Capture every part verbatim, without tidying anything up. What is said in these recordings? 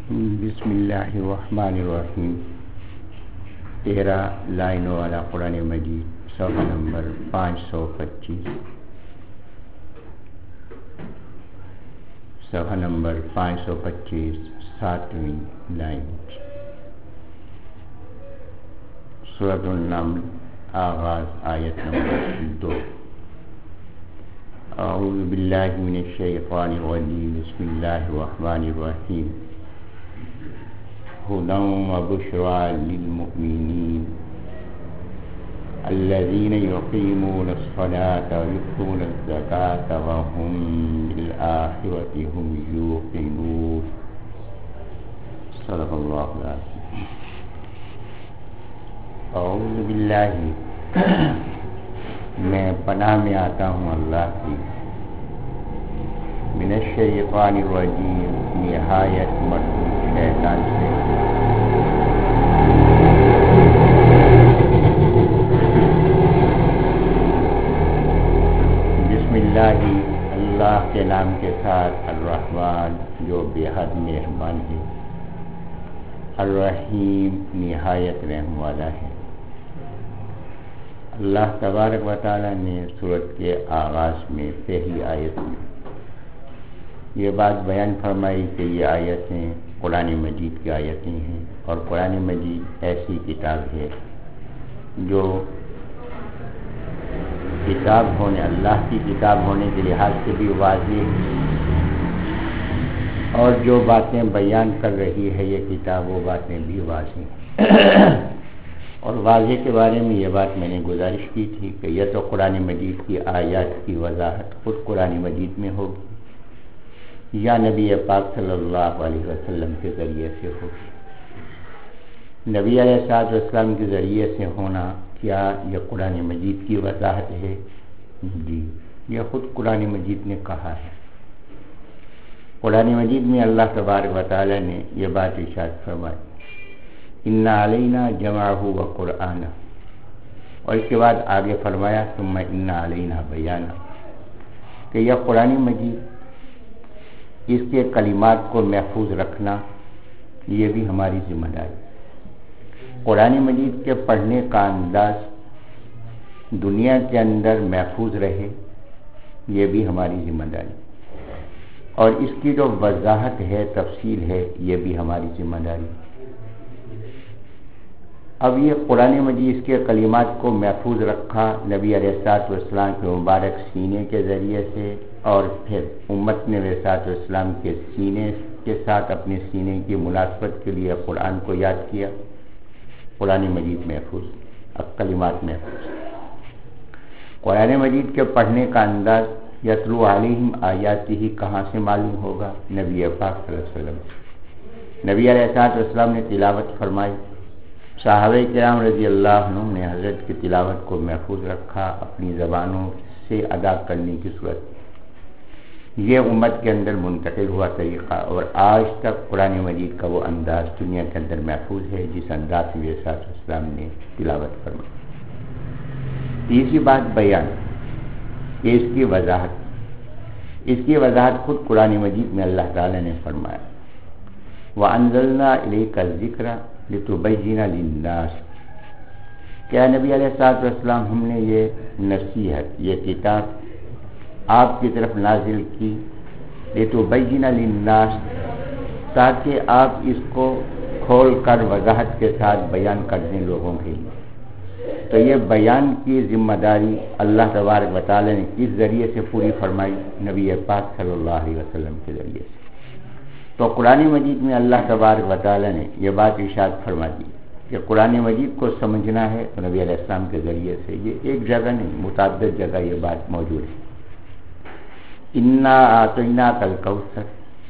بسم اللہ الرحمن الرحیم. تیرہ لائنوں والا قرآن مجید، صفحہ نمبر پانچ سو پچیس. صفحہ نمبر پانچ سو پچیس، ساتویں لائن. سورۃ النمل، آغاز آیت نمبر دو. اعوذ باللہ من الشیطان الرجیم، بسم اللہ الرحمن الرحیم. هدى وبشرى للمؤمنين الذين يقيمون الصلاة ويؤتون الزكاة وهم بالآخرة هم يوقنون. صدق الله العظيم. اعوذ باللہ، میں پناہ میں آتا ہوں اللہ کی، من الشیطان الرجیم، نہایت مردود شیطان سے. بسم اللہ، اللہ کے نام کے ساتھ، الرحمن جو بے حد مہربان ہے، الرحیم نہایت رحم والا ہے. اللہ تبارک و تعالی نے سورت کے آغاز میں پہلی آیت میں یہ بات بیان فرمائی کہ یہ آیتیں قرآن مجید کی آیتیں ہیں، اور قرآن مجید ایسی کتاب ہے جو کتاب ہونے، اللہ کی کتاب ہونے کے لحاظ سے بھی واضح ہے، اور جو باتیں بیان کر رہی ہے یہ کتاب، وہ باتیں بھی واضح ہیں. اور واضح کے بارے میں یہ بات میں نے گزارش کی تھی کہ یہ تو قرآن مجید کی آیات کی وضاحت خود قرآن مجید میں ہوگی یا نبی پاک صلی اللہ علیہ وسلم کے ذریعے سے ہوگی. نبی علیہ الصلوۃ والسلام کے ذریعے سے ہونا کیا یہ قرآن مجید کی وضاحت ہے؟ جی، یہ خود قرآن مجید نے کہا ہے. قرآن مجید میں اللہ تبارک و تعالی نے یہ بات ارشاد فرمائی، اِنَّ عَلَيْنَا جَمْعَهُ وَقُرْآنَهُ، اور اس کے بعد آگے فرمایا ثُمَّ إِنَّ عَلَيْنَا بَيَانَهُ، کہ یہ قرآن مجید، اس کے کلمات کو محفوظ رکھنا یہ بھی ہماری ذمہ داری. قرآن مجید کے پڑھنے کا انداز دنیا کے اندر محفوظ رہے، یہ بھی ہماری ذمہ داری. اور اس کی جو وضاحت ہے، تفصیل ہے، یہ بھی ہماری ذمہ داری. اب یہ قرآن مجید اس کے کلمات کو محفوظ رکھا نبی علیہ الصلوۃ والسلام کے مبارک سینے کے ذریعے سے، اور پھر امت نے علیہ الصلوۃ والسلام کے سینے کے ساتھ اپنے سینے کی مناسبت کے لیے قرآن کو یاد کیا. قرآن مجید محفوظ، اب کلمات محفوظ. قرآن مجید کے پڑھنے کا انداز یتلو علیہم آیاتہ ہی کہاں سے معلوم ہوگا؟ نبی پاک صلی اللہ علیہ وسلم. نبی علیہ الصلوۃ والسلام نے تلاوت فرمائی، صحابہ کرام رضی اللہ عنہم نے حضرت کی تلاوت کو محفوظ رکھا اپنی زبانوں سے ادا کرنے کی صورت. یہ امت کے اندر منتقل ہوا طریقہ، اور آج تک قرآن مجید کا وہ انداز دنیا کے اندر محفوظ ہے جس انداز میں علیہ السلام نے تلاوت فرمائی. تیسری بات بیان، کہ اس کی وضاحت، اس کی وضاحت خود قرآن مجید میں اللہ تعالی نے فرمایا، وَأَنزَلْنَا إِلَيْكَ الذِّكْرَ لِتُبَيِّنَ لِلنَّاسِ. کیا نبی علیہ الصلوۃ والسلام ہم نے یہ نصیحت، یہ کتاب آپ کی طرف نازل کی، لِتُبَيِّنَ لِلنَّاسِ، تاکہ آپ اس کو کھول کر وضاحت کے ساتھ بیان کر دیں لوگوں کے لیے. تو یہ بیان کی ذمہ داری اللہ تبارک و تعالی نے کس ذریعے سے پوری فرمائی؟ نبی پاک صلی اللہ علیہ وسلم کے ذریعے سے. تو قرآن مجید میں اللہ تبارک و تعالی نے یہ بات ارشاد فرما دی کہ قرآن مجید کو سمجھنا ہے تو نبی علیہ السلام کے ذریعے سے. یہ ایک جگہ نہیں، متعدد جگہ یہ بات موجود ہے. اِنَّا أَعْطَيْنَاكَ الْكَوْثَرَ،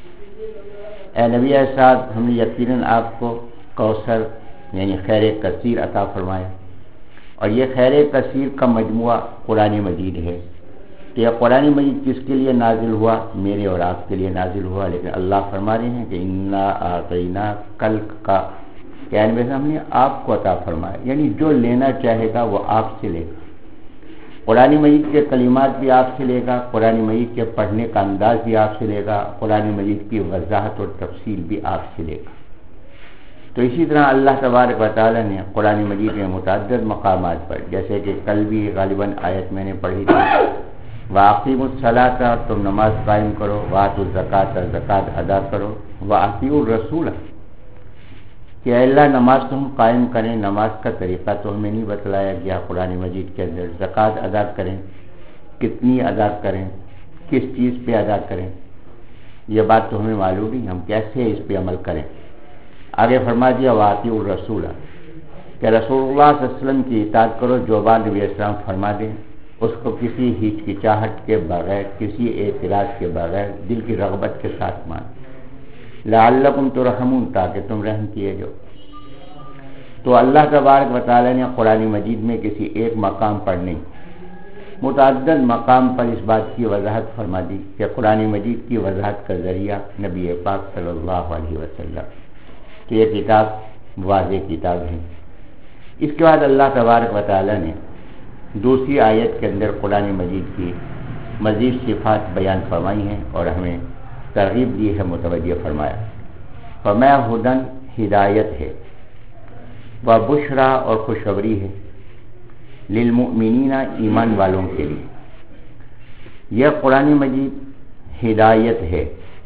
اے نبی علیہ السلام ہم نے یقیناً آپ کو کوثر یعنی خیر کثیر عطا فرمایا. اور یہ خیر کثیر کا مجموعہ قرآن مجید ہے. کہ یہ قرآن مجید کس کے لیے نازل ہوا؟ میرے اور آپ کے لیے نازل ہوا. لیکن اللہ فرما رہے ہیں کہ اِنَّا أَعْطَيْنَاكَ کا کہنے میں ہم نے آپ کو عطا فرمایا، یعنی جو لینا چاہے گا وہ آپ سے لے گا. قرآن مجید کے کلمات بھی آپ سے لے گا، قرآن مجید کے پڑھنے کا انداز بھی آپ سے لے گا، قرآن مجید کی وضاحت اور تفصیل بھی آپ سے لے گا۔ تو اسی طرح اللہ تبارک و تعالیٰ نے قرآن مجید میں متعدد مقامات پر، جیسے کہ کل بھی غالباً آیت میں نے پڑھی تھی، وَأَقِیمُوا الصَّلَاةَ، تم نماز قائم کرو، وَآتُوا الزَّکَاةَ، زکوٰۃ ادا کرو، وَأَطِیعُوا الرَّسُولَ، کہ اے اللہ نماز تم قائم کریں، نماز کا طریقہ تو ہمیں نہیں بتلایا گیا قرآن مجید کے اندر، زکوٰۃ ادا کریں، کتنی ادا کریں، کس چیز پہ ادا کریں، یہ بات تو ہمیں معلوم نہیں، ہم کیسے اس پہ عمل کریں۔ آگے فرما دیا وَأَطِیعُوا الرَّسُولَ، کہ رسول اللہ صلی اللہ علیہ وسلم کی اطاعت کرو، جو بات نبی علیہ السلام فرما دیں اس کو کسی ہچکچاہٹ کے بغیر، کسی اعتراض کے بغیر، دل کی رغبت کے ساتھ مان، لعلکم ترحمون، تاکہ تم رحم کیے جاؤ۔ تو اللہ تبارک و تعالی نے قرآن مجید میں کسی ایک مقام پر نہیں، متعدد مقام پر اس بات کی وضاحت فرما دی کہ قرآن مجید کی وضاحت کا ذریعہ نبی پاک صلی اللہ علیہ وسلم، کہ یہ کتاب واضح کتاب ہے۔ اس کے بعد اللہ تبارک و تعالی نے دوسری آیت کے اندر قرآن مجید کی مزید صفات بیان فرمائی ہیں اور ہمیں ترغیب دی ہے، متوجہ فرمایا، فرمایا ہدن، ہدایت ہے، و بشرا، اور خوشخبری ہے، للمؤمنین، ایمان والوں کے لیے۔ یہ قرآن مجید ہدایت ہے،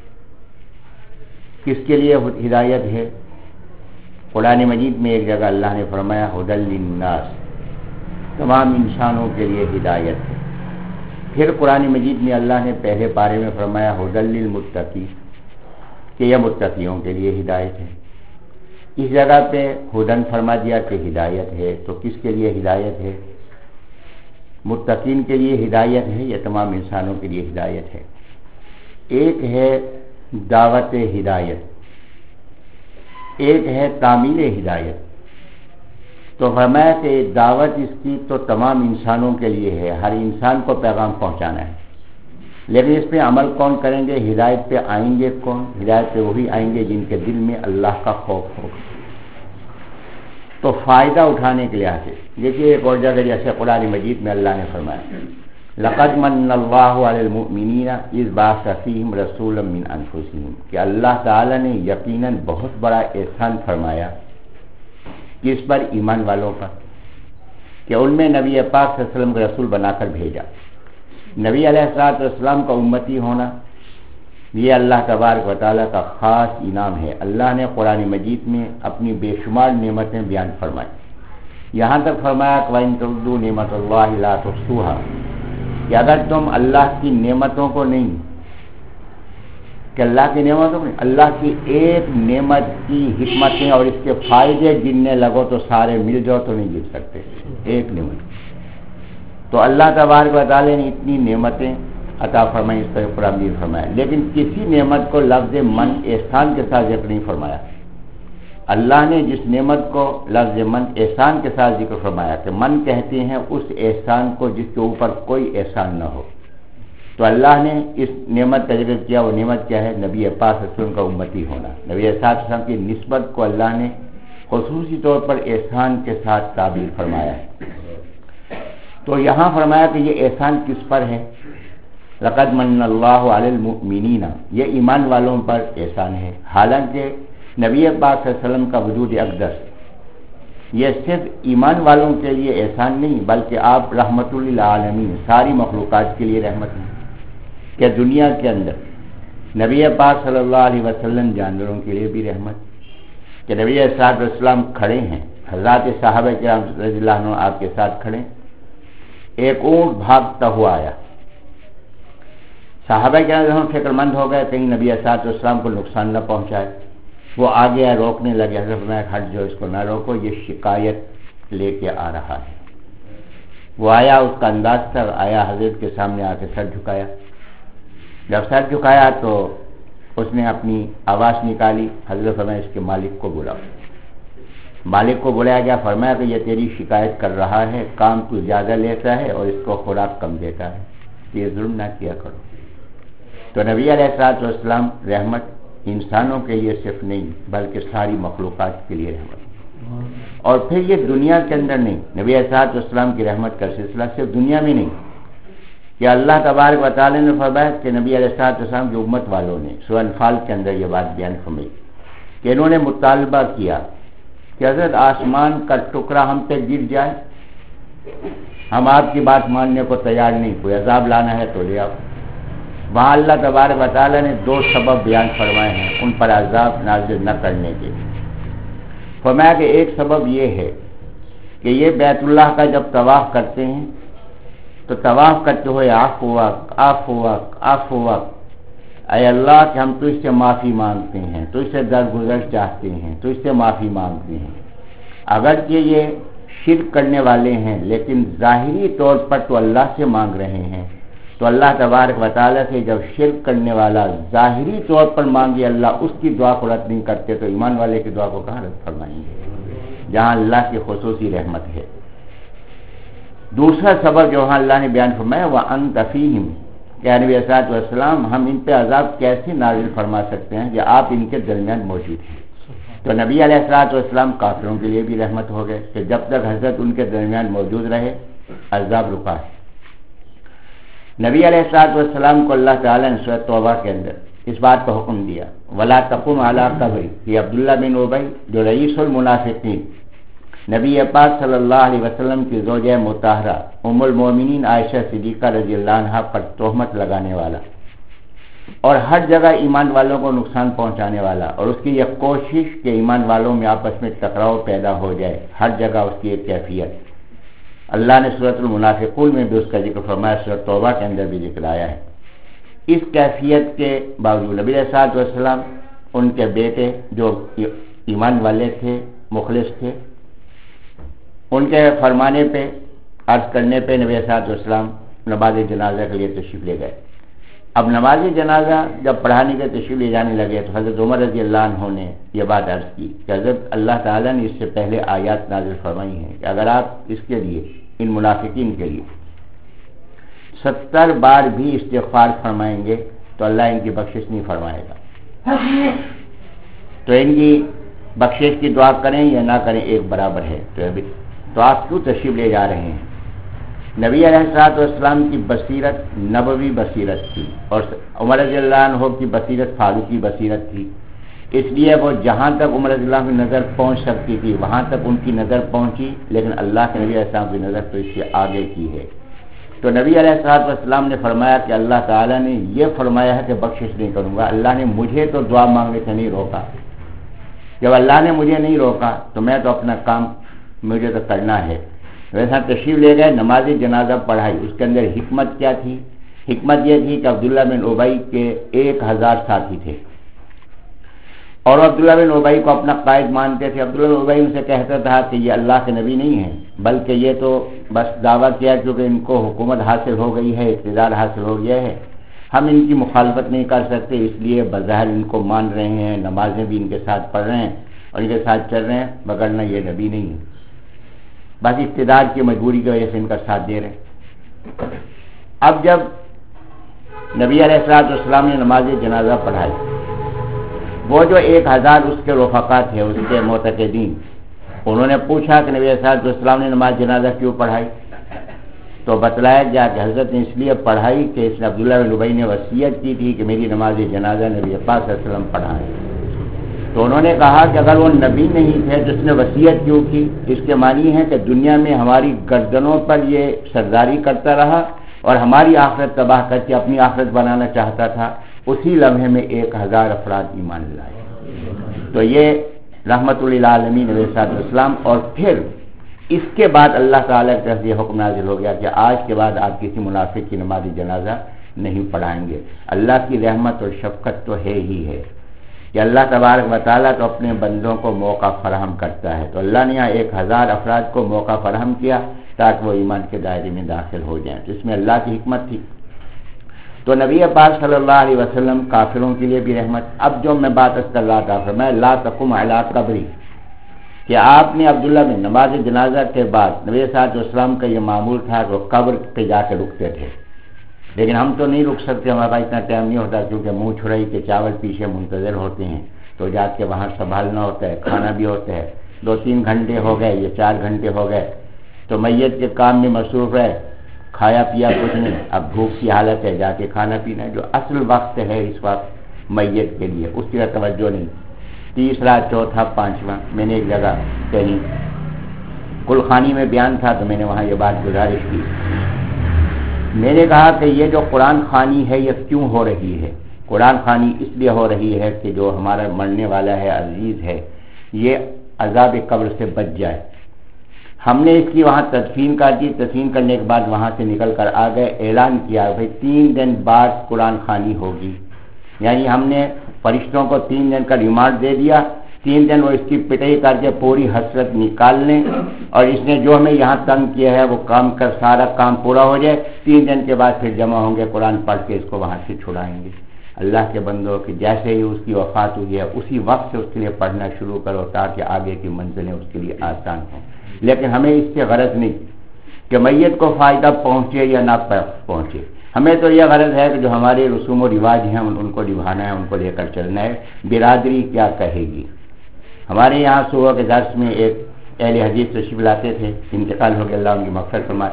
کس کے لیے ہدایت ہے؟ قرآن مجید میں ایک جگہ اللہ نے فرمایا ہدی للناس، تمام انسانوں کے لیے ہدایت ہے۔ پھر قرآن مجید میں اللہ نے پہلے پارے میں فرمایا ہدی للمتقین، کہ یہ متقیوں کے لیے ہدایت ہے۔ اس جگہ پہ ہدن فرما دیا کہ ہدایت ہے، تو کس کے لیے ہدایت ہے؟ متقین کے لیے ہدایت ہے یا تمام انسانوں کے لیے ہدایت ہے؟ ایک ہے دعوت ہدایت، ایک ہے تعمیل ہدایت۔ تو فرمایا کہ دعوت اس کی تو تمام انسانوں کے لیے ہے، ہر انسان کو پیغام پہنچانا ہے، لیکن اس پہ عمل کون کریں گے؟ ہدایت پہ آئیں گے کون؟ ہدایت پہ وہی آئیں گے جن کے دل میں اللہ کا خوف ہوگا۔ تو فائدہ اٹھانے کے لحاظ سے دیکھیے ایک اور جگہ جیسے قرآن مجید میں اللہ نے فرمایا لقد من اللہ علی المؤمنین اذ بعث فیہم رسولا من انفسہم، کہ اللہ تعالی نے یقیناً بہت بڑا احسان فرمایا کس پر؟ ایمان والوں پر، کہ ان میں نبی پاک صلی اللہ علیہ وسلم کو رسول بنا کر بھیجا۔ نبی علیہ الصلوۃ والسلام کا امتی ہونا یہ اللہ تبارک و تعالیٰ کا خاص انعام ہے۔ اللہ نے قرآن مجید میں اپنی بے شمار نعمتیں بیان فرمائی، یہاں تک فرمایا کہ وَإِن تَعُدُّوا نِعْمَتَ اللَّهِ لَا تُحْصُوهَا، کہ اگر تم اللہ کی نعمتوں کو نہیں، کہ اللہ کی نعمتوں میں اللہ کی ایک نعمت کی حکمتیں اور اس کے فائدے گننے لگو تو سارے مل جاؤ تو نہیں گر سکتے ایک نعمت۔ تو اللہ تبارک و تعالی نے اتنی نعمتیں عطا فرمائی، اس پر قرآن بھی فرمایا، لیکن کسی نعمت کو لفظ من احسان کے ساتھ ذکر نہیں فرمایا۔ اللہ نے جس نعمت کو لفظ من احسان کے ساتھ ذکر فرمایا کہ من کہتے ہیں اس احسان کو جس کے اوپر کوئی احسان نہ ہو، تو اللہ نے اس نعمت کا ذکر کیا۔ وہ نعمت کیا ہے؟ نبی پاک صلی اللہ علیہ وسلم کا امتی ہونا۔ نبی صلی اللہ علیہ وسلم کی نسبت کو اللہ نے خصوصی طور پر احسان کے ساتھ تعبیر فرمایا ہے۔ تو یہاں فرمایا کہ یہ احسان کس پر ہے؟ لقد من اللہ علی المؤمنین، یہ ایمان والوں پر احسان ہے۔ حالانکہ نبی پاک صلی اللہ علیہ وسلم کا وجود اقدس یہ صرف ایمان والوں کے لیے احسان نہیں، بلکہ آپ رحمت للعالمین، ساری مخلوقات کے لیے رحمت ہیں، کہ دنیا کے اندر نبی پاک صلی اللہ علیہ وسلم جانوروں کے لیے بھی رحمت، کہ نبی صلی اللہ علیہ وسلم کھڑے ہیں، حضرات صحابہ کرام رضی اللہ عنہ آپ کے ساتھ کھڑے، ایک اونٹ بھاگتا ہوا آیا، صحابہ کرام فکر مند ہو گئے کہیں نبی صلی اللہ علیہ وسلم کو نقصان نہ پہنچائے، وہ آگے روکنے لگے، حضرت میں ہٹ جو اس کو نہ روکو، یہ شکایت لے کے آ رہا ہے۔ وہ آیا، اس کا انداز تھا، آیا حضرت کے سامنے آ کے سر جھکایا، جب سر جھکایا تو اس نے اپنی آواز نکالی، حضرت فرمایا اس کے مالک کو بلاؤ۔ مالک کو بلایا گیا، فرمایا کہ یہ تیری شکایت کر رہا ہے، کام تو زیادہ لیتا ہے اور اس کو خوراک کم دیتا ہے، یہ ظلم نہ کیا کرو۔ تو نبی علیہ الصلوۃ والسلام رحمت انسانوں کے لیے صرف نہیں بلکہ ساری مخلوقات کے لیے رحمت۔ اور پھر یہ دنیا کے اندر نہیں، نبی علیہ الصلوۃ والسلام کی رحمت کا سلسلہ صرف دنیا میں نہیں، کہ اللہ تبارک و تعالی نے فرمایا کہ نبی علیہ الصلوۃ والسلام کی امت والوں نے سورہ انفال کے اندر یہ بات بیان فرمائی کہ انہوں نے مطالبہ کیا کہ حضرت آسمان کا ٹکڑا ہم پہ گر جائے، ہم آپ کی بات ماننے کو تیار نہیں، کوئی عذاب لانا ہے تو لے آؤ۔ وہاں اللہ تبارک و تعالی نے دو سبب بیان فرمائے ہیں ان پر عذاب نازل نہ کرنے کے۔ فرمایا کہ ایک سبب یہ ہے کہ یہ بیت اللہ کا جب طواف کرتے ہیں تو طواف کرتے ہوئے عفو وقت عفو وقت عفو وقت، اے اللہ کہ ہم تجھ سے معافی مانگتے ہیں، تجھ سے درگزر چاہتے ہیں، تجھ سے معافی مانگتے ہیں۔ اگرچہ یہ شرک کرنے والے ہیں لیکن ظاہری طور پر تو اللہ سے مانگ رہے ہیں، تو اللہ تبارک و تعالیٰ سے جب شرک کرنے والا ظاہری طور پر مانگے اللہ اس کی دعا کو رد نہیں کرتے تو ایمان والے کی دعا کو کہاں رد فرمائیں گے، جہاں اللہ کی خصوصی رحمت ہے۔ دوسرا سبب جو وہاں اللہ نے بیان فرمایا وَأَنْتَ فِيهِمْ، کہ نبی علیہ الصلوۃ والسلام ہم ان پہ عذاب کیسے نازل فرما سکتے ہیں کہ آپ ان کے درمیان موجود ہیں۔ تو نبی علیہ الصلوۃ والسلام کافروں کے لیے بھی رحمت ہو گئے کہ جب تک حضرت ان کے درمیان موجود رہے عذاب رکا ہے۔ نبی علیہ الصلوۃ والسلام کو اللہ تعالیٰ نے سورۃ توبہ کے اندر اس بات کا حکم دیا وَلَا تَقُمْ عَلَىٰ قَبْرِ، کہ عبداللہ بن ابی جو رئیس المنافقین نبی پاک صلی اللہ علیہ وسلم کی زوجہ مطہرہ ام المومنین عائشہ صدیقہ رضی اللہ عنہا پر تہمت لگانے والا اور ہر جگہ ایمان والوں کو نقصان پہنچانے والا، اور اس کی یہ کوشش کہ ایمان والوں میں آپس میں ٹکراؤ پیدا ہو جائے، ہر جگہ اس کی ایک کیفیت اللہ نے سورۃ المنافقون میں بھی اس کا ذکر فرمایا، سورۃ توبہ کے اندر بھی ذکر آیا ہے۔ اس کیفیت کے باوجود نبی علیہ الصلوۃ والسلام ان کے بیٹے جو ایمان والے تھے مخلص تھے ان کے فرمانے پہ عرض کرنے پہ نبی علیہ الصلوۃ والسلام نماز جنازہ کے لیے تشریف لے گئے۔ اب نماز جنازہ جب پڑھانے کے تشریف لے جانے لگے تو حضرت عمر رضی اللہ عنہ نے یہ بات عرض کی کہ حضرت اللہ تعالیٰ نے اس سے پہلے آیات نازل فرمائی ہیں کہ اگر آپ اس کے لیے ان منافقین کے لیے ستر بار بھی استغفار فرمائیں گے تو اللہ ان کی بخشش نہیں فرمائے گا، تو ان کی بخشش کی دعا کریں یا نہ کریں ایک برابر ہے، تو ابھی تو آپ کیوں تشریف لے جا رہے ہیں؟ نبی علیہ الصلوۃ والسلام کی بصیرت نبوی بصیرت تھی اور عمر رضی اللہ عنہ کی بصیرت فاروقی بصیرت تھی، اس لیے وہ جہاں تک عمر رضی اللہ عنہ کی نظر پہنچ سکتی تھی وہاں تک ان کی نظر پہنچی، لیکن اللہ کے نبی علیہ السلام کی نظر تو اس سے آگے کی ہے۔ تو نبی علیہ الصلوۃ والسلام نے فرمایا کہ اللہ تعالیٰ نے یہ فرمایا ہے کہ بخشش نہیں کروں گا، اللہ نے مجھے تو دعا مانگنے سے نہیں روکا، جب اللہ نے مجھے نہیں روکا تو میں تو اپنا کام مجھے تو کرنا ہے۔ ویسا تشریف لے گئے، نماز جنازہ پڑھائی، اس کے اندر حکمت کیا تھی؟ حکمت یہ تھی کہ عبداللہ بن ابی کے ایک ہزار ساتھی تھے اور عبداللہ بن ابی کو اپنا قائد مانتے تھے۔ عبداللہ بن ابی ان سے کہتا تھا کہ یہ اللہ کے نبی نہیں ہیں بلکہ یہ تو بس دعویٰ کیا کیونکہ ان کو حکومت حاصل ہو گئی ہے، اقتدار حاصل ہو گیا ہے، ہم ان کی مخالفت نہیں کر سکتے، اس لیے بظاہر ان کو مان رہے ہیں، نمازیں بھی ان کے ساتھ پڑھ رہے ہیں اور ان کے ساتھ چل رہے ہیں، وگرنہ یہ نبی نہیں ہے، بس اقتدار کی مجبوری کی وجہ سے ان کا ساتھ دے رہے ہیں۔ اب جب نبی علیہ الصلوۃ والسلام نے نماز جنازہ پڑھائی، وہ جو ایک ہزار اس کے رفقا تھے اس کے معتقدین، انہوں نے پوچھا کہ نبی علیہ الصلوۃ والسلام نے نماز جنازہ کیوں پڑھائی؟ تو بتلایا گیا کہ حضرت نے اس لیے پڑھائی کہ اس نے عبداللہ بن ابی نے وصیت کی تھی کہ میری نماز جنازہ نبی پاک صلی اللہ علیہ وسلم پڑھائیں۔ تو انہوں نے کہا کہ اگر وہ نبی نہیں تھے تو اس نے وصیت کیوں کی؟ اس کے معنی ہے کہ دنیا میں ہماری گردنوں پر یہ سرداری کرتا رہا اور ہماری آخرت تباہ کر کے اپنی آخرت بنانا چاہتا تھا، اسی لمحے میں ایک ہزار افراد ایمان لائے۔ تو یہ رحمت للعالمین علیہ السلام، اور پھر اس کے بعد اللہ تعالیٰ کی طرف یہ حکم نازل ہو گیا کہ آج کے بعد آپ کسی منافق کی نماز جنازہ نہیں پڑھائیں گے۔ اللہ کی رحمت اور شفقت تو ہے ہی ہے کہ اللہ تبارک و تعالیٰ تو اپنے بندوں کو موقع فراہم کرتا ہے، تو اللہ نے یہاں ایک ہزار افراد کو موقع فراہم کیا تاکہ وہ ایمان کے دائرے میں داخل ہو جائیں، تو اس میں اللہ کی حکمت تھی۔ تو نبی پاک صلی اللہ علیہ وسلم کافروں کے لیے بھی رحمت۔ اب جو میں بات کر رہا تھا فرمایا لا تقم علی قبری، کہ آپ نے عبداللہ میں نماز جنازہ کے بعد نبی صلی اللہ علیہ وسلم کا یہ معمول تھا کہ وہ قبر پہ جا کے رکتے تھے، لیکن ہم تو نہیں رک سکتے، ہمارا اتنا ٹائم نہیں ہوتا کیونکہ منہ چھڑائی کے چاول پیچھے منتظر ہوتے ہیں، تو جا کے وہاں سنبھالنا ہوتا ہے، کھانا بھی ہوتا ہے، دو تین گھنٹے ہو گئے یا چار گھنٹے ہو گئے تو میت کے کام میں مصروف رہے، کھایا پیا کچھ نہیں، اب بھوک کی حالت ہے، جا کے کھانا پینا ہے۔ جو اصل وقت ہے اس وقت میت کے لیے اس کی توجہ نہیں۔ تیسرا، چوتھا، پانچواں، میں نے ایک جگہ کہیں کلخانی میں بیان تھا تو میں نے وہاں یہ بات گزارش کی، میں نے کہا کہ یہ جو قرآن خوانی ہے یہ کیوں ہو رہی ہے؟ قرآن خوانی اس لیے ہو رہی ہے کہ جو ہمارا مرنے والا ہے، عزیز ہے، یہ عذاب قبر سے بچ جائے۔ ہم نے اس کی وہاں تدفین کر دی، تدفین کرنے کے بعد وہاں سے نکل کر آ گئے، اعلان کیا بھائی تین دن بعد قرآن خوانی ہوگی، یعنی ہم نے فرشتوں کو تین دن کا ریمانڈ دے دیا، تین دن وہ اس کی پٹائی کر کے پوری حسرت نکال لیں، اور اس نے جو ہمیں یہاں تنگ کیا ہے وہ کام کر سارا کام پورا ہو جائے، تین دن کے بعد پھر جمع ہوں گے، قرآن پڑھ کے اس کو وہاں سے چھڑائیں گے۔ اللہ کے بندوں کی جیسے ہی اس کی وفات ہوئی ہے اسی وقت سے اس کے لیے پڑھنا شروع کرو تاکہ آگے کی منزلیں اس کے لیے آسان ہوں۔ لیکن ہمیں اس سے غرض نہیں کہ میت کو فائدہ پہنچے یا نہ پہنچے، ہمیں تو یہ غرض ہے کہ جو ہمارے رسوم و رواج ہیں ان کو نبھانا ہے، ان کو لے کر چلنا ہے۔ برادری کیا کہے گی؟ ہمارے یہاں صبح کے درس میں ایک اہل حدیث تشریف لاتے تھے، انتقال ہو گیا، اللہ ان کی مغفرت فرمائے۔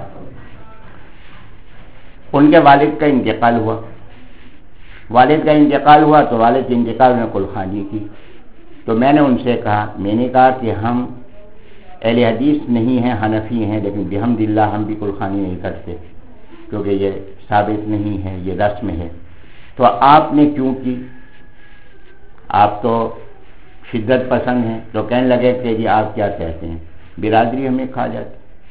ان کے والد کا انتقال ہوا، والد کا انتقال ہوا تو والد کے انتقال میں کلخانی کی، تو میں نے ان سے کہا، میں نے کہا کہ ہم اہل حدیث نہیں ہیں، حنفی ہیں، لیکن بحمد اللہ ہم بھی کلخانی نہیں کرتے کیونکہ یہ ثابت نہیں ہے، یہ رسم ہے، تو آپ نے کیوں کی؟ آپ تو شدت پسند ہیں۔ تو کہنے لگے کہ جی آپ کیا کہتے ہیں، برادری ہمیں کھا جاتی۔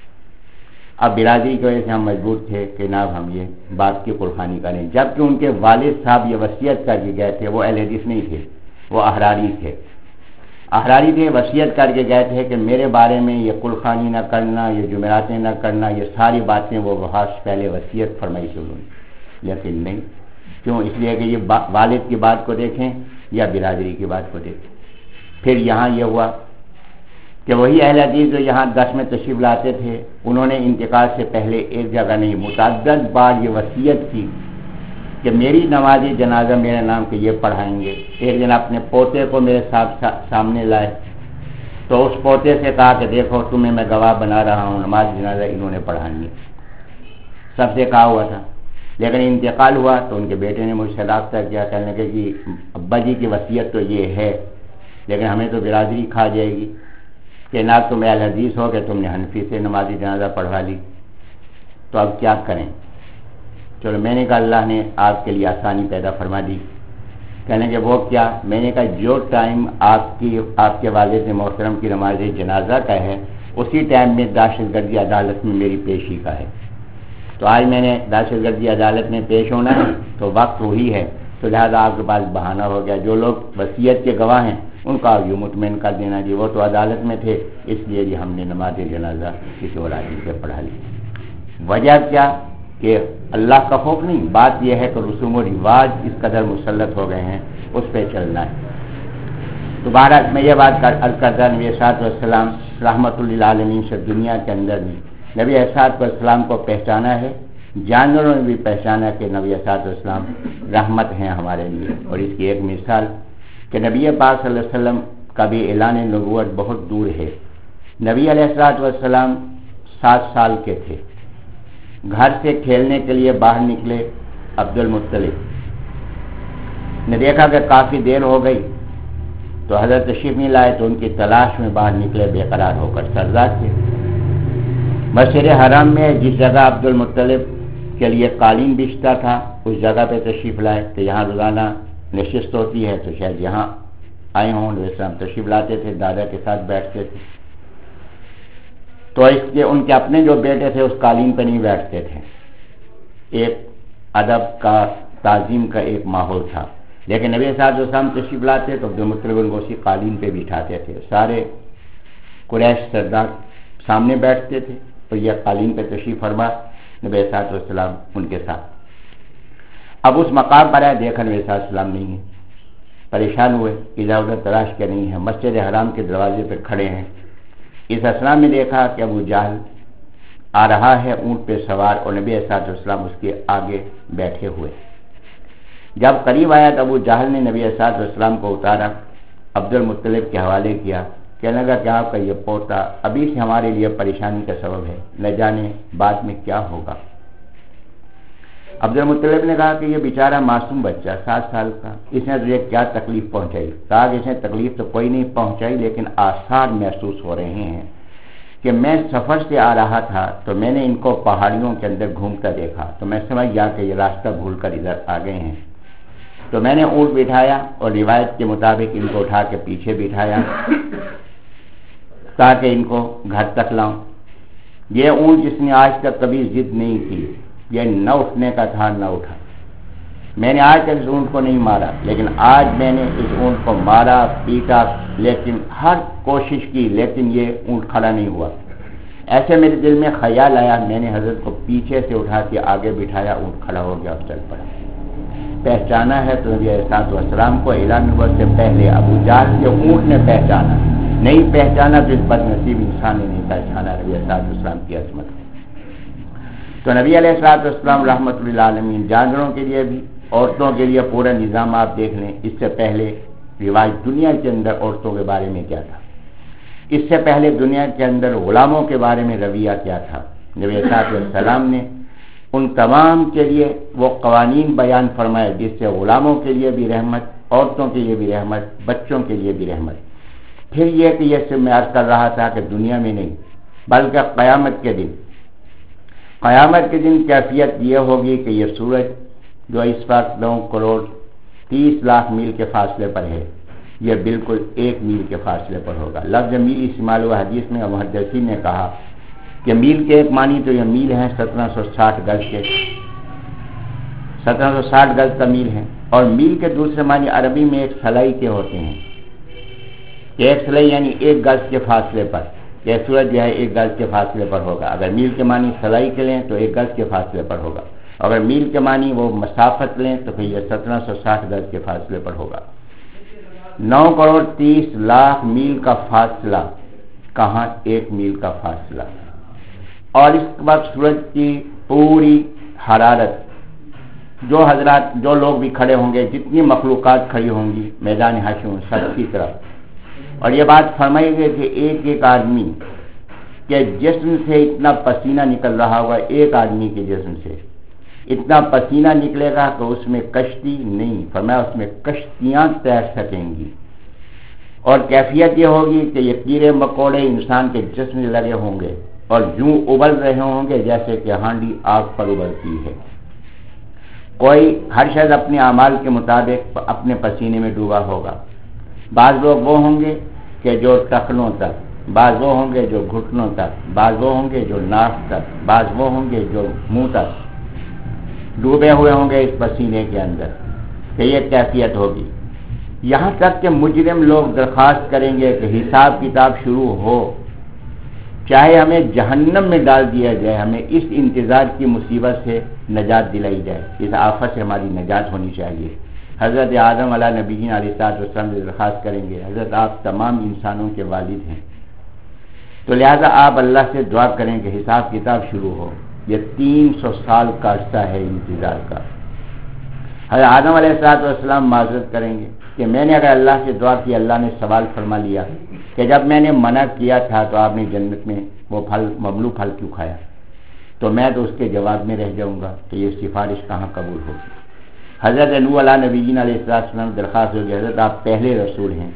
اب برادری کی وجہ سے ہم مجبور تھے کہ جناب ہم یہ بات کی قربانی کریں، جبکہ ان کے والد صاحب یہ وصیت کر کے گئے تھے، وہ اہل حدیث نہیں تھے، وہ احراری تھے، احراری تھے، وصیت کر کے گئے تھے کہ میرے بارے میں یہ قربانی نہ کرنا، یہ جمعراتیں نہ کرنا، یہ ساری باتیں وہ بہت پہلے وصیت فرمائی تھی انہوں نے، لیکن نہیں۔ کیوں؟ اس لیے کہ یہ والد کی بات کو دیکھیں یا برادری کی بات کو دیکھیں۔ پھر یہاں یہ ہوا کہ وہی اہل حدیث جو یہاں دس میں تشریف لاتے تھے، انہوں نے انتقال سے پہلے ایک جگہ نہیں متعدد بار یہ وصیت کی کہ میری نماز جنازہ میرے نام کے یہ پڑھائیں گے۔ ایک دن اپنے پوتے کو میرے ساتھ سامنے لائے تو اس پوتے سے کہا کہ دیکھو تمہیں میں گواہ بنا رہا ہوں، نماز جنازہ انہوں نے پڑھانی ہے، سب سے کہا ہوا تھا۔ لیکن انتقال ہوا تو ان کے بیٹے نے مجھ سے رابطہ کیا، کہنے لگے کہ ابا جی کی وصیت تو یہ ہے لیکن ہمیں تو برادری کھا جائے گی کہ نہ تم اہل حدیث ہو کہ تم نے حنفی سے نماز جنازہ پڑھوا لی، تو اب کیا کریں؟ چلو میں نے کہا اللہ نے آپ کے لیے آسانی پیدا فرما دی۔ کہنے کہ وہ کیا؟ میں نے کہا جو ٹائم آپ کی آپ کے والد محترم کی نماز جنازہ کا ہے اسی ٹائم میں دہشت گردی عدالت میں میری پیشی کا ہے، تو آج میں نے دہشت گردی عدالت میں پیش ہونا ہے تو وقت وہی ہے، تو لہٰذا آپ کے پاس بہانہ ہو گیا، جو لوگ وصیت کے گواہ ہیں ان کا یوں مطمئن کر دینا جی وہ تو عدالت میں تھے، اس لیے جی ہم نے نماز جنازہ کسی اور آدمی سے پڑھا لی۔ وجہ کیا؟ کہ اللہ کا خوف نہیں، بات یہ ہے کہ رسوم و رواج اس قدر مسلط ہو گئے ہیں، اس پہ چلنا ہے۔ دوبارہ میں یہ بات عرض کرتا، نبی صاحب والسلام رحمت للعالمین سے دنیا کے اندر بھی نبی صاحب والسلام کو پہچانا ہے، جانوروں نے بھی پہچانا کہ نبی صاحب والسلام رحمت ہیں ہمارے لیے۔ اور اس کی ایک مثال کہ نبی پاک صلی اللہ علیہ وسلم کا بھی اعلان نبوت بہت دور ہے۔ نبی علیہ الصلوۃ والسلام سات سال کے تھے، گھر سے کھیلنے کے لیے باہر نکلے، عبد المطلب نے دیکھا کہ کافی دیر ہو گئی تو حضرت تشریف نہیں لائے، تو ان کی تلاش میں باہر نکلے بے قرار ہو کر، سردار تھے۔ مسجد حرام میں جس جگہ عبد المطلب کے لیے قالین بچھتا تھا اس جگہ پہ تشریف لائے کہ یہاں روزانہ نشست ہوتی ہے، تو شاید یہاں آئے ہوں، السلام تشریف لاتے تھے، دادا کے ساتھ بیٹھتے تھے، تو اس کے ان کے اپنے جو بیٹے تھے اس قالین پہ نہیں بیٹھتے تھے، ایک ادب کا تعظیم کا ایک ماحول تھا، لیکن نبی صاحب جو سام تشریف لاتے تو عبد المطلب ان کو اسی قالین پہ بٹھاتے تھے، سارے قریش سردار سامنے بیٹھتے تھے تو یہ قالین پہ تشریف فرما، نبی صاحب والسلام ان کے ساتھ۔ اب اس مقام پر آئے، دیکھا نبی صاحب والسلام نہیں ہے، پریشان ہوئے، ادھر ادھر تلاش کے نہیں ہے، مسجد حرام کے دروازے پہ کھڑے ہیں۔ اس اسلام میں دیکھا کہ ابو جہل آ رہا ہے اونٹ پہ سوار اور نبی صلی اللہ علیہ وسلم اس کے آگے بیٹھے ہوئے۔ جب قریب آیا تو ابو جہل نے نبی صلی اللہ علیہ وسلم کو اتارا، عبد المطلب کے حوالے کیا کہنے لگا کہ آپ کا یہ پوتا ابھی سے ہمارے لیے پریشانی کا سبب ہے، نہ جانے بعد میں کیا ہوگا۔ عبد المطلب نے کہا کہ یہ بیچارہ معصوم بچہ سات سال کا، اس نے تجھے کیا تکلیف پہنچائی؟ کہا کہ اس نے تکلیف تو کوئی نہیں پہنچائی، لیکن آثار محسوس ہو رہے ہیں کہ میں سفر سے آ رہا تھا تو میں نے ان کو پہاڑیوں کے اندر گھومتا دیکھا، تو میں سمجھ گیا کہ یہ راستہ بھول کر ادھر آ گئے ہیں، تو میں نے اونٹ بٹھایا اور روایت کے مطابق ان کو اٹھا کے پیچھے بٹھایا تاکہ ان کو گھر تک لاؤں۔ یہ اونٹ جس نے آج تک کبھی ضد نہیں کی، یہ نہ اٹھنے کا تھا نہ اٹھا، میں نے آج تک اس اونٹ کو نہیں مارا، لیکن آج میں نے اس اونٹ کو مارا پیٹا، لیکن ہر کوشش کی، لیکن یہ اونٹ کھڑا نہیں ہوا۔ ایسے میرے دل میں خیال آیا، میں نے حضرت کو پیچھے سے اٹھا کے آگے بٹھایا، اونٹ کھڑا ہو گیا اور چل پڑا۔ پہچانا ہے تو نبی علیہ السلام کو اعلان نبوت سے پہلے ابو جہل کے اونٹ نے پہچانا، نہیں پہچانا تو اس بد نصیب انسان نے نہیں پہچانا نبی علیہ السلام کی عظمت۔ تو نبی علیہ السلام رحمۃ للعالمین جانوروں کے لیے بھی، عورتوں کے لیے پورا نظام آپ دیکھ لیں۔ اس سے پہلے روایت دنیا کے اندر عورتوں کے بارے میں کیا تھا، اس سے پہلے دنیا کے اندر غلاموں کے بارے میں رویہ کیا تھا، نبی علیہ السلام نے ان تمام کے لیے وہ قوانین بیان فرمائے جس سے غلاموں کے لیے بھی رحمت، عورتوں کے لیے بھی رحمت، بچوں کے لیے بھی رحمت۔ پھر یہ کہ یہ سے میں عرض کر رہا تھا کہ دنیا میں نہیں بلکہ قیامت کے دن، قیامت کے دن کیفیت یہ ہوگی کہ یہ سورج جو اس وقت نو کروڑ تیس لاکھ میل کے فاصلے پر ہے، یہ بالکل ایک میل کے فاصلے پر ہوگا۔ لفظ میل استعمال ہوا حدیث میں، محدثین نے کہا کہ میل کے ایک معنی تو یہ میل ہیں سترہ سو ساٹھ گز کے، سترہ سو ساٹھ گز کا میل ہے، اور میل کے دوسرے معنی عربی میں ایک سلائی کے ہوتے ہیں، ایک سلائی یعنی ایک گز کے فاصلے پر، یہ سورج جو ہے ایک گز کے فاصلے پر ہوگا۔ اگر میل کے معنی سلائی کے لیں تو ایک گز کے فاصلے پر ہوگا، اگر میل کے معنی وہ مسافت لیں تو پھر یہ سترہ سو ساٹھ گز کے فاصلے پر ہوگا۔ نو کروڑ تیس لاکھ میل کا فاصلہ، کہاں ایک میل کا فاصلہ، اور اس وقت سورج کی پوری حرارت، جو حضرات جو لوگ بھی کھڑے ہوں گے، جتنی مخلوقات کھڑی ہوں گی میدان حشر سب کی طرف، اور یہ بات فرمائی گئی کہ ایک ایک آدمی کے جسم سے اتنا پسینہ نکل رہا ہوگا، ایک آدمی کے جسم سے اتنا پسینہ نکلے گا کہ اس میں کشتی نہیں، فرمایا اس میں کشتیاں تیر سکیں گی، اور کیفیت یہ ہوگی کہ یہ کیڑے مکوڑے انسان کے جسم میں لگے ہوں گے اور یوں ابل رہے ہوں گے جیسے کہ ہانڈی آگ پر ابلتی ہے۔ کوئی ہر شخص اپنے اعمال کے مطابق اپنے پسینے میں ڈوبا ہوگا۔ بعض لوگ وہ ہوں گے کہ جو ٹخنوں تک، بعض وہ ہوں گے جو گھٹنوں تک، بعض وہ ہوں گے جو ناک تک، بعض وہ ہوں گے جو منہ تک ڈوبے ہوئے ہوں گے اس پسینے کے اندر، کہ یہ کیفیت ہوگی۔ یہاں تک کہ مجرم لوگ درخواست کریں گے کہ حساب کتاب شروع ہو، چاہے ہمیں جہنم میں ڈال دیا جائے، ہمیں اس انتظار کی مصیبت سے نجات دلائی جائے، اس آفت سے ہماری نجات ہونی چاہیے۔ حضرت آدم علیہ نبی علیہ السلام سے درخواست کریں گے، حضرت آپ تمام انسانوں کے والد ہیں، تو لہذا آپ اللہ سے دعا کریں کہ حساب کتاب شروع ہو۔ یہ تین سو سال کا عرصہ ہے انتظار کا۔ حضرت آدم علیہ السلام معذرت کریں گے کہ میں نے اگر اللہ سے دعا کی، اللہ نے سوال فرما لیا کہ جب میں نے منع کیا تھا تو آپ نے جنت میں وہ پھل مملو پھل کیوں کھایا، تو میں تو اس کے جواب میں رہ جاؤں گا کہ یہ سفارش کہاں قبول ہوگی۔ حضرت نوح علیہ نبی علیہ السلام درخواست ہوگی، حضرت آپ پہلے رسول ہیں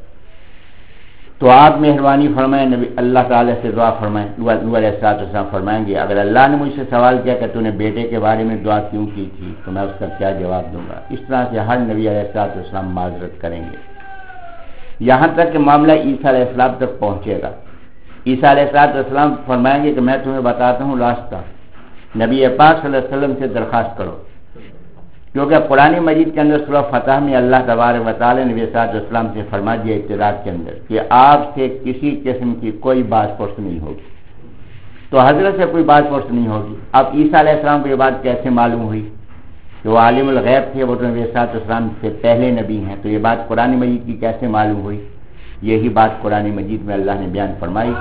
تو آپ مہربانی فرمائیں، نبی اللہ تعالیٰ سے دعا فرمائیں۔ نوح علیہ السلام فرمائیں گے اگر اللہ نے مجھ سے سوال کیا کہ تو نے بیٹے کے بارے میں دعا کیوں کی تھی تو میں اس کا کیا جواب دوں گا۔ اس طرح سے ہر نبی علیہ السلام معذرت کریں گے، یہاں تک کہ معاملہ عیسیٰ علیہ السلام تک پہنچے گا۔ عیسیٰ علیہ السلام فرمائیں گے کہ میں تمہیں بتاتا ہوں راستہ، نبی پاک صلی اللہ علیہ وسلم سے درخواست کرو، کیونکہ قرآن مجید کے اندر سورہ فتح میں اللہ تبارک و تعالی نے نبی صلی اللہ علیہ وسلم سے فرما دیا ابتداء کے اندر کہ آپ سے کسی قسم کی کوئی بات پرس نہیں ہوگی، تو حضرت سے کوئی بات پرس نہیں ہوگی۔ اب عیسیٰ علیہ السلام کو یہ بات کیسے معلوم ہوئی کہ وہ عالم الغیب تھے، وہ تو نبی صلی اللہ علیہ وسلم سے پہلے نبی ہیں، تو یہ بات قرآن مجید کی کیسے معلوم ہوئی؟ یہی بات قرآن مجید میں اللہ نے بیان فرمائی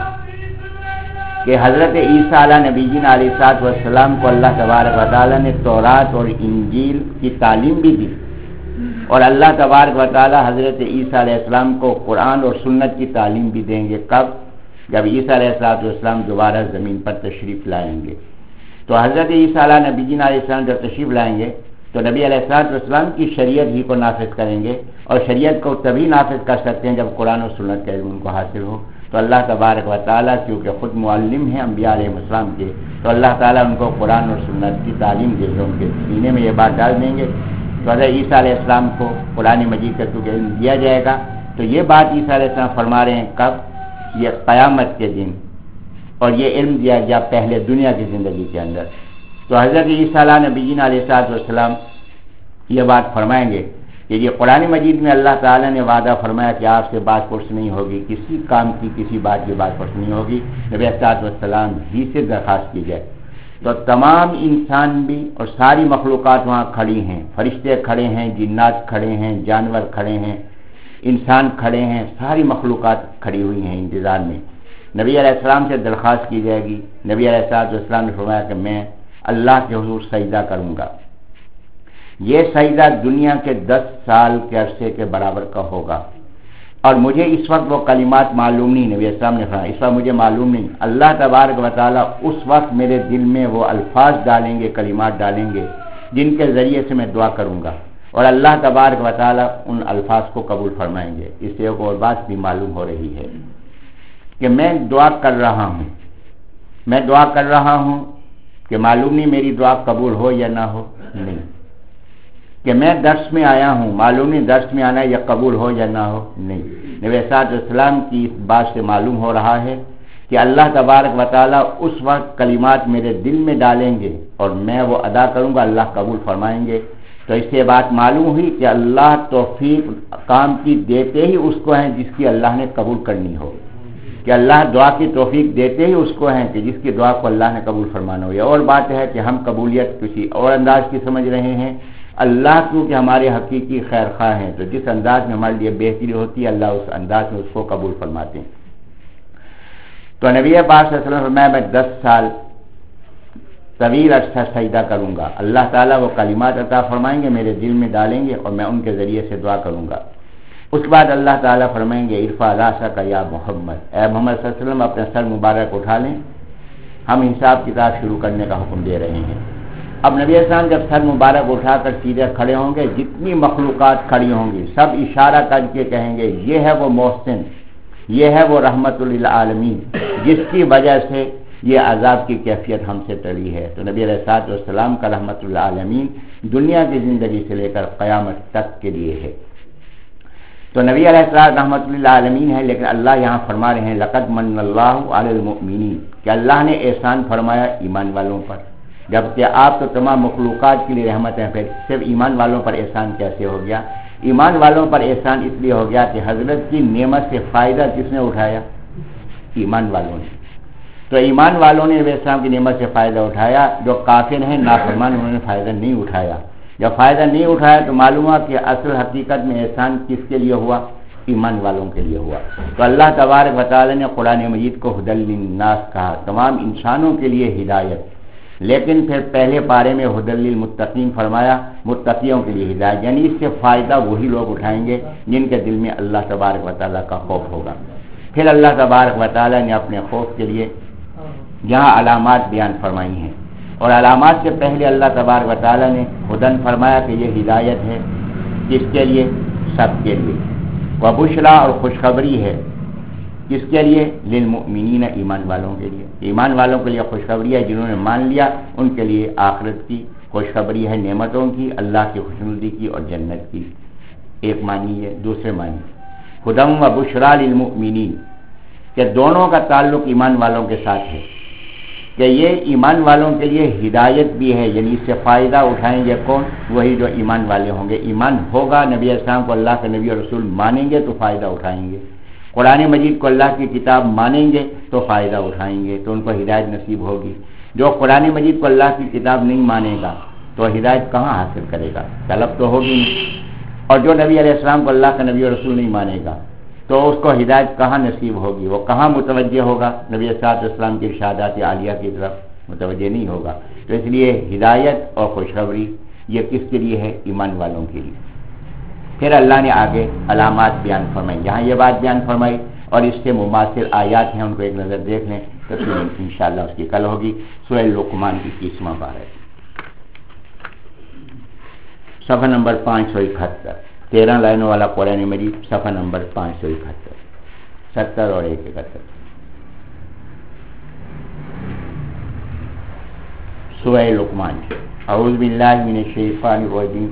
کہ حضرت عیسیٰ علیہ نبی علیہ السلام کو اللہ تبارک و تعالیٰ نے تورات اور انجیل کی تعلیم بھی دی، اور اللہ تبارک و تعالی حضرت عیسیٰ علیہ السلام کو قرآن اور سنت کی تعلیم بھی دیں گے. کب؟ جب عیسیٰ علیہ السلام دوبارہ زمین پر تشریف لائیں گے. تو حضرت عیسیٰ علیہ نبی جی علیہ السلام جب تشریف لائیں گے تو نبی علیہ السلام کی شریعت ہی کو نافذ کریں گے, اور شریعت کو تبھی نافذ کر سکتے ہیں جب قرآن اور سنت کا علم ان کو حاصل ہو. تو اللہ تبارک و تعالیٰ کیونکہ خود معلم ہیں انبیاء علیہ السلام کے, تو اللہ تعالیٰ ان کو قرآن اور سنت کی تعلیم دے گے, ان کے سینے میں یہ بات ڈال دیں گے. تو حضرت عیسیٰ علیہ السلام کو قرآن مجید کا کیونکہ علم دیا جائے گا, تو یہ بات عیسیٰ علیہ السلام فرما رہے ہیں کب؟ یہ قیامت کے دن, اور یہ علم دیا گیا پہلے دنیا کی زندگی کے اندر. تو حضرت عیسیٰ علیہ نبی علیہ السلام یہ بات فرمائیں گے کہ یہ قرآن مجید میں اللہ تعالیٰ نے وعدہ فرمایا کہ آپ سے بات پرس نہیں ہوگی, کسی کام کی کسی بات کی بات پرس نہیں ہوگی, نبی علیہ السلام ہی سے درخواست کی جائے. تو تمام انسان بھی اور ساری مخلوقات وہاں کھڑی ہیں, فرشتے کھڑے ہیں, جنات کھڑے ہیں, جانور کھڑے ہیں, انسان کھڑے ہیں, ساری مخلوقات کھڑی ہوئی ہیں انتظار میں. نبی علیہ السلام سے درخواست کی جائے گی. نبی علیہ السلام نے فرمایا کہ میں اللہ کے حضور سجدہ کروں گا. یہ سجدہ دنیا کے دس سال کے عرصے کے برابر کا ہوگا, اور مجھے اس وقت وہ کلمات معلوم نہیں. نبی السلام نے فرمایا اس وقت مجھے معلوم نہیں. اللہ تبارک و تعالیٰ اس وقت میرے دل میں وہ الفاظ ڈالیں گے, کلمات ڈالیں گے جن کے ذریعے سے میں دعا کروں گا, اور اللہ تبارک و تعالیٰ ان الفاظ کو قبول فرمائیں گے. اس سے ایک اور بات بھی معلوم ہو رہی ہے کہ میں دعا کر رہا ہوں, میں دعا کر رہا ہوں کہ معلوم نہیں میری دعا قبول ہو یا نہ ہو, نہیں. کہ میں درس میں آیا ہوں, معلوم نہیں درس میں آنا یا قبول ہو یا نہ ہو, نہیں. نبی صلی اللہ علیہ وسلم کی اس بات سے معلوم ہو رہا ہے کہ اللہ تبارک و تعالیٰ اس وقت کلمات میرے دل میں ڈالیں گے اور میں وہ ادا کروں گا, اللہ قبول فرمائیں گے. تو اس سے بات معلوم ہوئی کہ اللہ توفیق کام کی دیتے ہی اس کو ہیں جس کی اللہ نے قبول کرنی ہو, کہ اللہ دعا کی توفیق دیتے ہی اس کو ہیں کہ جس کی دعا کو اللہ نے قبول فرمانا ہو. یہ اور بات ہے کہ ہم قبولیت کسی اور انداز کی سمجھ رہے ہیں. اللہ کیونکہ ہمارے حقیقی خیر خواہ ہیں, تو جس انداز میں ہمارے لیے بہتری ہوتی ہے اللہ اس انداز میں اس کو قبول فرماتے ہیں. تو نبی پاک صلی اللہ علیہ وسلم میں دس سال طویل عرصہ سجدہ کروں گا. اللہ تعالیٰ وہ کلمات عطا فرمائیں گے, میرے دل میں ڈالیں گے, اور میں ان کے ذریعے سے دعا کروں گا. اس کے بعد اللہ تعالیٰ فرمائیں گے ارفع راسک یا محمد, اے محمد صلی اللہ علیہ وسلم اپنا سر مبارک اٹھا لیں, ہم حساب کتاب شروع کرنے کا حکم دے رہے ہیں. اب نبی السلام جب سر مبارک اٹھا کر سیدھے کھڑے ہوں گے, جتنی مخلوقات کھڑی ہوں گی سب اشارہ کر کے کہیں گے یہ ہے وہ محسن, یہ ہے وہ رحمت للعالمین جس کی وجہ سے یہ عذاب کی کیفیت ہم سے ٹلی ہے. تو نبی علیہ الصلوۃ والسلام کا رحمت للعالمین دنیا کی زندگی سے لے کر قیامت تک کے لیے ہے. تو نبی علیہ السلام رحمت للعالمین ہے, لیکن اللہ یہاں فرما رہے ہیں لقد من اللہ علی المؤمنین, کہ اللہ نے احسان فرمایا ایمان والوں پر, جبکہ آپ تو تمام مخلوقات کے لیے رحمت ہیں, پھر صرف ایمان والوں پر احسان کیسے ہو گیا؟ ایمان والوں پر احسان اس لیے ہو گیا کہ حضرت کی نعمت سے فائدہ کس نے اٹھایا؟ ایمان والوں نے. تو ایمان والوں نے نبی السلام کی نعمت سے فائدہ اٹھایا, جو کافر ہیں نافرمان انہوں نے فائدہ نہیں اٹھایا. جب فائدہ نہیں اٹھایا تو معلوم ہوا کہ اصل حقیقت میں احسان کس کے لیے ہوا؟ ایمان والوں کے لیے ہوا. تو اللہ تبارک و تعالی نے قرآن مجید کو ہدی للناس کہا, تمام انسانوں کے لیے ہدایت, لیکن پھر پہلے پارے میں ہدی للمتقین فرمایا, متقیوں کے لیے ہدایت, یعنی اس سے فائدہ وہی لوگ اٹھائیں گے جن کے دل میں اللہ تبارک و تعالیٰ کا خوف ہوگا. پھر اللہ تبارک و تعالیٰ نے اپنے خوف کے لیے یہاں علامات بیان فرمائی ہیں, اور علامات سے پہلے اللہ تبارک و تعالیٰ نے ہدن فرمایا کہ یہ ہدایت ہے کس کے لیے؟ سب کے لیے. وہ بشرا اور خوشخبری ہے کس کے لیے؟ للمؤمنین, ایمان والوں کے لیے. ایمان والوں کے لیے خوشخبری ہے, جنہوں نے مان لیا ان کے لیے آخرت کی خوشخبری ہے, نعمتوں کی, اللہ کی خوشنودی کی اور جنت کی. ایک معنی ہے. دوسرے معنی ہدی و بشرا للمؤمنین, کہ دونوں کا تعلق ایمان والوں کے ساتھ ہے, کہ یہ ایمان والوں کے لیے ہدایت بھی ہے, یعنی اس سے فائدہ اٹھائیں گے کون؟ وہی جو ایمان والے ہوں گے. ایمان ہوگا, نبی علیہ السلام کو اللہ کے نبی اور رسول مانیں گے تو فائدہ اٹھائیں گے, قرآن مجید کو اللہ کی کتاب مانیں گے تو فائدہ اٹھائیں گے, تو ان کو ہدایت نصیب ہوگی. جو قرآن مجید کو اللہ کی کتاب نہیں مانے گا تو ہدایت کہاں حاصل کرے گا؟ طلب تو ہوگی نہیں. اور جو نبی علیہ السلام کو اللہ کا نبی اور رسول نہیں مانے گا تو اس کو ہدایت کہاں نصیب ہوگی؟ وہ کہاں متوجہ ہوگا؟ نبی صلی اللہ علیہ وسلم کی ارشادات عالیہ کی طرف متوجہ نہیں ہوگا. تو اس لیے ہدایت اور خوشخبری یہ کس کے لیے ہے؟ ایمان والوں کے لیے. پھر اللہ نے آگے علامات بیان فرمائی، یہاں یہ بات بیان فرمائی اور اس سے مماثل آیات ہیں، ان کو ایک نظر دیکھ لیں تو پھر انشاءاللہ اس کی کل ہوگی۔ سورہ لقمان کی تیسواں پارہ، صفحہ نمبر پانچ سو اکہتر، تیرہ لائنوں والا قرآن مجید، صفحہ نمبر پانچ سو اکہتر، ستر اور ایک اکہتر، سورہ لقمان۔ اعوذ باللہ من الشیطان الرجیم،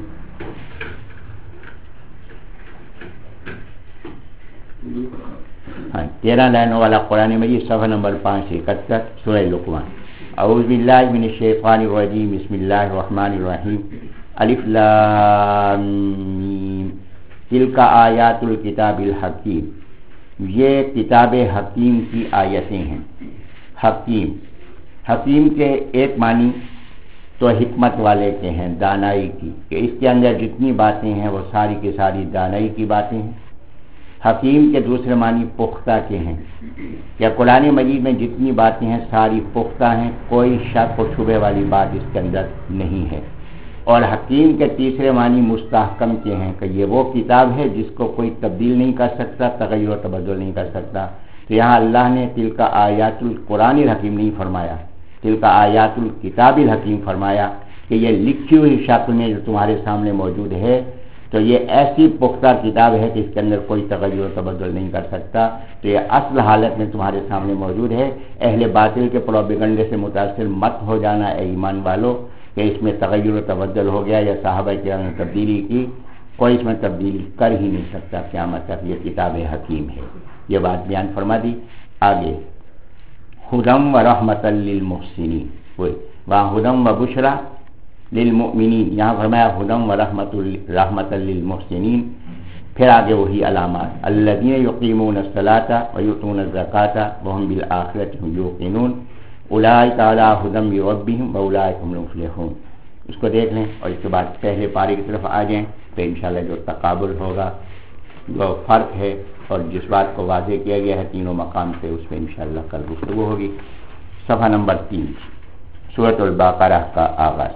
ہاں تیرہ لائنوں والا قرآن مجید، صفحہ نمبر پانچ سو اکہتر، سورہ لقمان۔ اعوذ باللہ من الشیطان الرجیم، بسم اللہ الرحمن الرحیم، الف لام میم، تلک آیات الکتاب الحکیم، یہ کتاب حکیم کی آیتیں ہیں۔ حکیم، حکیم کے ایک معنی تو حکمت والے کے ہیں، دانائی کی، کہ اس کے اندر جتنی باتیں ہیں وہ ساری کی ساری دانائی کی باتیں ہیں۔ حکیم کے دوسرے معنی پختہ کے ہیں، یا قرآن مجید میں جتنی باتیں ہیں ساری پختہ ہیں، کوئی شک و شبہ والی بات اس کے اندر نہیں ہے۔ اور حکیم کے تیسرے معنی مستحکم کے ہیں، کہ یہ وہ کتاب ہے جس کو کوئی تبدیل نہیں کر سکتا، تغیر و تبدل نہیں کر سکتا۔ تو یہاں اللہ نے تلک آیات القرآن الحکیم نہیں فرمایا، تلک آیات الکتاب الحکیم فرمایا، کہ یہ لکھی ہوئی شکل میں جو تمہارے سامنے موجود ہے تو یہ ایسی پختہ کتاب ہے کہ اس کے اندر کوئی تغیر و تبدل نہیں کر سکتا۔ تو یہ اصل حالت میں تمہارے سامنے موجود ہے۔ اہل باطل کے پروپیگنڈے سے متاثر مت ہو جانا اے ایمان والو، کہ اس میں تغیر و تبدل ہو گیا یا صحابہ کرام نے تبدیلی کی، کوئی اس میں تبدیلی کر ہی نہیں سکتا قیامت تک، یہ کتاب حکیم ہے۔ یہ بات بیان فرما دی۔ آگے ہدی و رحمۃ للمحسنین، وہاں ہدی و بشریٰ للمؤمنین، یہاں فرمایا ہدی و رحمۃ رحمۃ للمحسنین۔ پھر آگے وہی علامات، الذین یقیمون الصلاۃ ویؤتون الزکاۃ وہم بالآخرۃ هم یوقنون اولئک علی ھدی من ربہم واولئک هم المفلحون۔ اس کو دیکھ لیں اور اس کے بعد پہلے پارے کی طرف آ جائیں تو انشاءاللہ جو تقابل ہوگا، جو فرق ہے اور جس بات کو واضح کیا گیا ہے تینوں مقام سے، اس میں انشاءاللہ کل گفتگو ہوگی۔ صفحہ نمبر تین، سورۃ البقرہ کا آغاز۔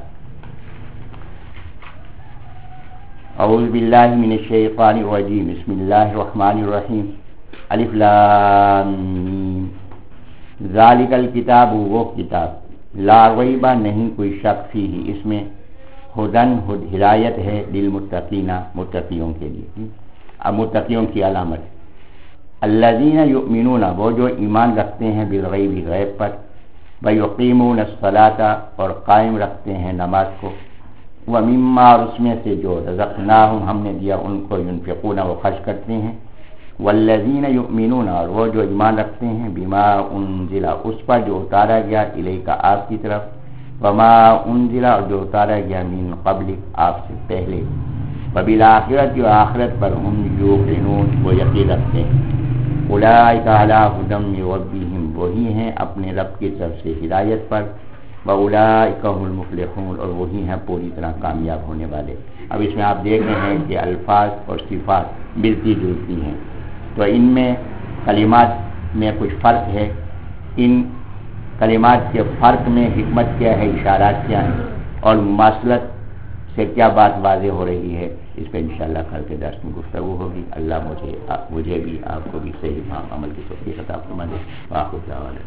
اعوذ باللہ من الشیطان الرجیم، بسم اللہ الرحمن الرحیم، الف لام میم، ذالک الکتاب، وہ کتاب، لا ریب، نہیں کوئی شک فیہ، اس میں، ہدن، ہدایت ہے، للمتقین، متقیوں کے لیے، اب متقیوں کی علامت، الذین یؤمنون، وہ جو ایمان رکھتے ہیں، بالغیب، غیب پر، ویقیمون الصلاۃ، اور قائم رکھتے ہیں نماز کو، ومما، اور اس میں سے جو رزقناہم، ہم نے دیا ان کو، ينفقون، وہ خرچ کرتے ہیں، والذین یؤمنون، اور وہ جو ایمان رکھتے ہیں، بما انزل، اس پر جو اتارا گیا، الیک، آپ کی طرف، وما انزل، اور جو اتارا گیا، من قبلک، آپ سے پہلے، وبالآخرۃ، جو آخرت پر، ہم یوقنون، وہ یقین رکھتے ہیں، اولئک علی ھدی من ربہم، وہی ہیں اپنے رب کی طرف سے ہدایت پر، وَأُولَٰئِكَ هُمُ الْمُفْلِحُونَ، اور وہی ہیں پوری طرح کامیاب ہونے والے۔ اب اس میں آپ دیکھ رہے ہیں کہ الفاظ اور صفات ملتی جلتی ہیں، تو ان میں کلمات میں کچھ فرق ہے، ان کلمات کے فرق میں حکمت کیا ہے، اشارات کیا ہیں، اور مماثلت سے کیا بات واضح ہو رہی ہے، اس پہ انشاءاللہ کل کے درس میں گفتگو ہوگی۔ اللہ مجھے مجھے بھی آپ کو بھی صحیح فہم عمل کی توفیق عطا فرما دے۔ وآخر دعوانا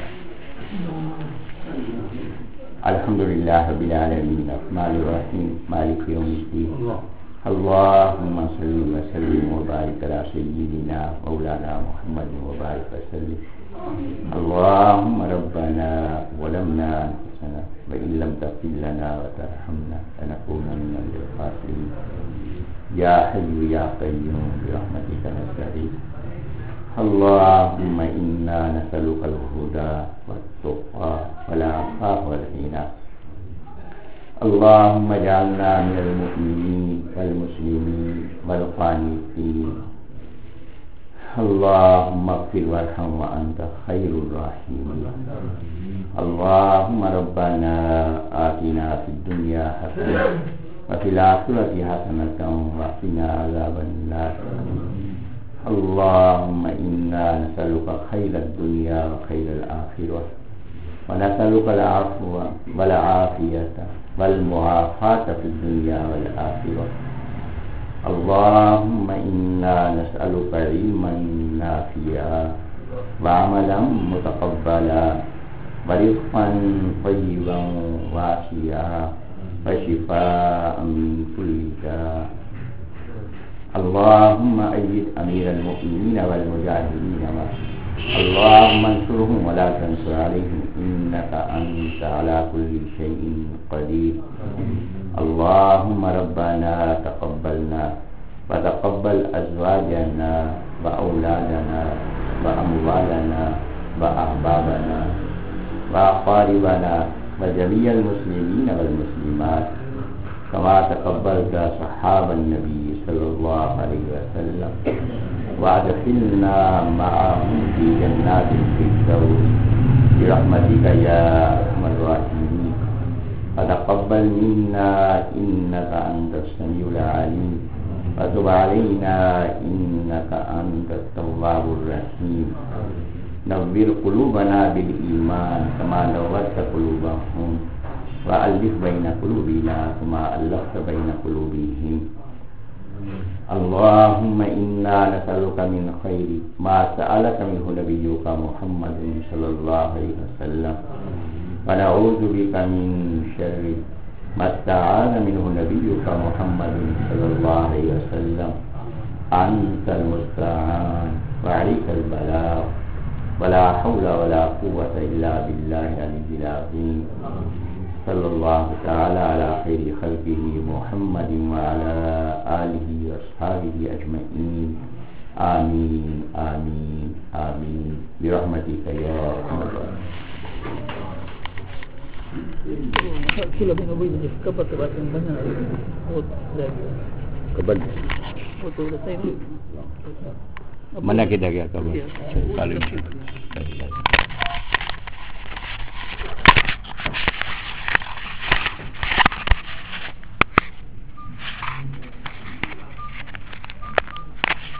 الحمدللہ رب العالمین، الرحمن الرحیم، مالک یوم الدین، اللہم صلی وسلم وبارک علی سیدنا مولانا محمد وبارک وسلم۔ اللہم ربنا ظلمنا انفسنا وإن لم تغفر لنا وترحمنا لنكونن من الخاسرین۔ یا حی یا قیوم برحمتک نستغیث، اللہم انا نسألک الہدی والتقی والعفاف والغنی، اللہم اجعلنا من المؤمنین والمسلمین والقانتین، اللہم اغفر وارحم وانت خیر الراحمین۔ اللہم ربنا آتنا فی الدنیا حسنہ وفی الآخرۃ حسنۃ وقنا عذاب النار۔ اللہم انا نسألک خیر الدنیا وخیر الآخرۃ ونسألک العفو والعافیۃ والمعافاۃ فی الدنیا والآخرۃ۔ اللهم إنا نسألك علما نافعا وعملا متقبلا ورزقا طيبا واسعا وشفاء من كل داء. اللهم أيد أمير المؤمنين والمجاهدين، اللهم انصرهم ولا تنصر عليهم إنك أنت على كل شيء قدير. اللهم ربنا تقبلنا وتقبل أزواجنا وأولادنا وأموالنا وأحبابنا وأقاربنا وجميع المسلمين والمسلمات كما تقبلت صحاب النبي صلى الله عليه وسلم، وأدخلنا معهم في جنات الفردوس برحمتك يا أرحم الراحمين. فتقبل منا إنك أنت السميع العليم وتب علينا إنك أنت التواب الرحيم. نور قلوبنا بالإيمان كما نورت قلوبهم، وألف بين قلوبنا كما ألفت بين قلوبهم. اللهم إنا نسألك من خير ما سألك منه نبيك محمد صلى الله عليه وسلم، ونعوذ بك من شر ما استعاذ منه نبيك محمد صلى الله عليه وسلم. أنت المستعان وعليك البلاغ ولا حول ولا قوة إلا بالله العلي العظيم. صلى الله تعالى على خير خلقه محمد وعلى آله وأصحابه أجمعين. آمين آمين آمين برحمتك يا أرحم الراحمين. Kila bin Ubay bin Ka'ab terbatin banyak oh dah Kabal. betul saya ni Mana kita ke Kabal? Kalau